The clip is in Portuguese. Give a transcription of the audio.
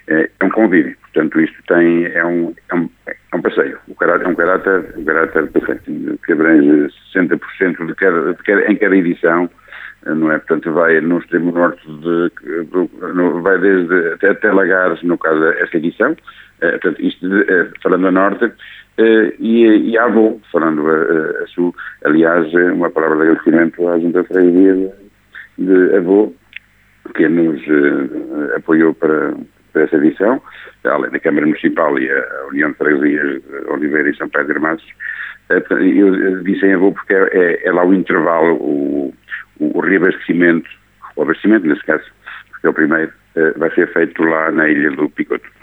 é um convívio. Portanto, isto é um passeio. É um caráter passeio, que abrange 60% em cada edição, não é? Portanto, vai no extremo norte, vai desde até Lagares, no caso, esta edição, portanto, isto falando a norte, e a Avô, falando a sul. Aliás, uma palavra de agradecimento à Junta de Freguesia de Avô, que nos apoiou para essa edição, além da Câmara Municipal e a União de Freguesias de Oliveira e São Pedro de Irmãos. Eu disse em Avô porque é lá o intervalo, o reabastecimento, o abastecimento nesse caso, porque é o primeiro, vai ser feito lá na Ilha do Picoto.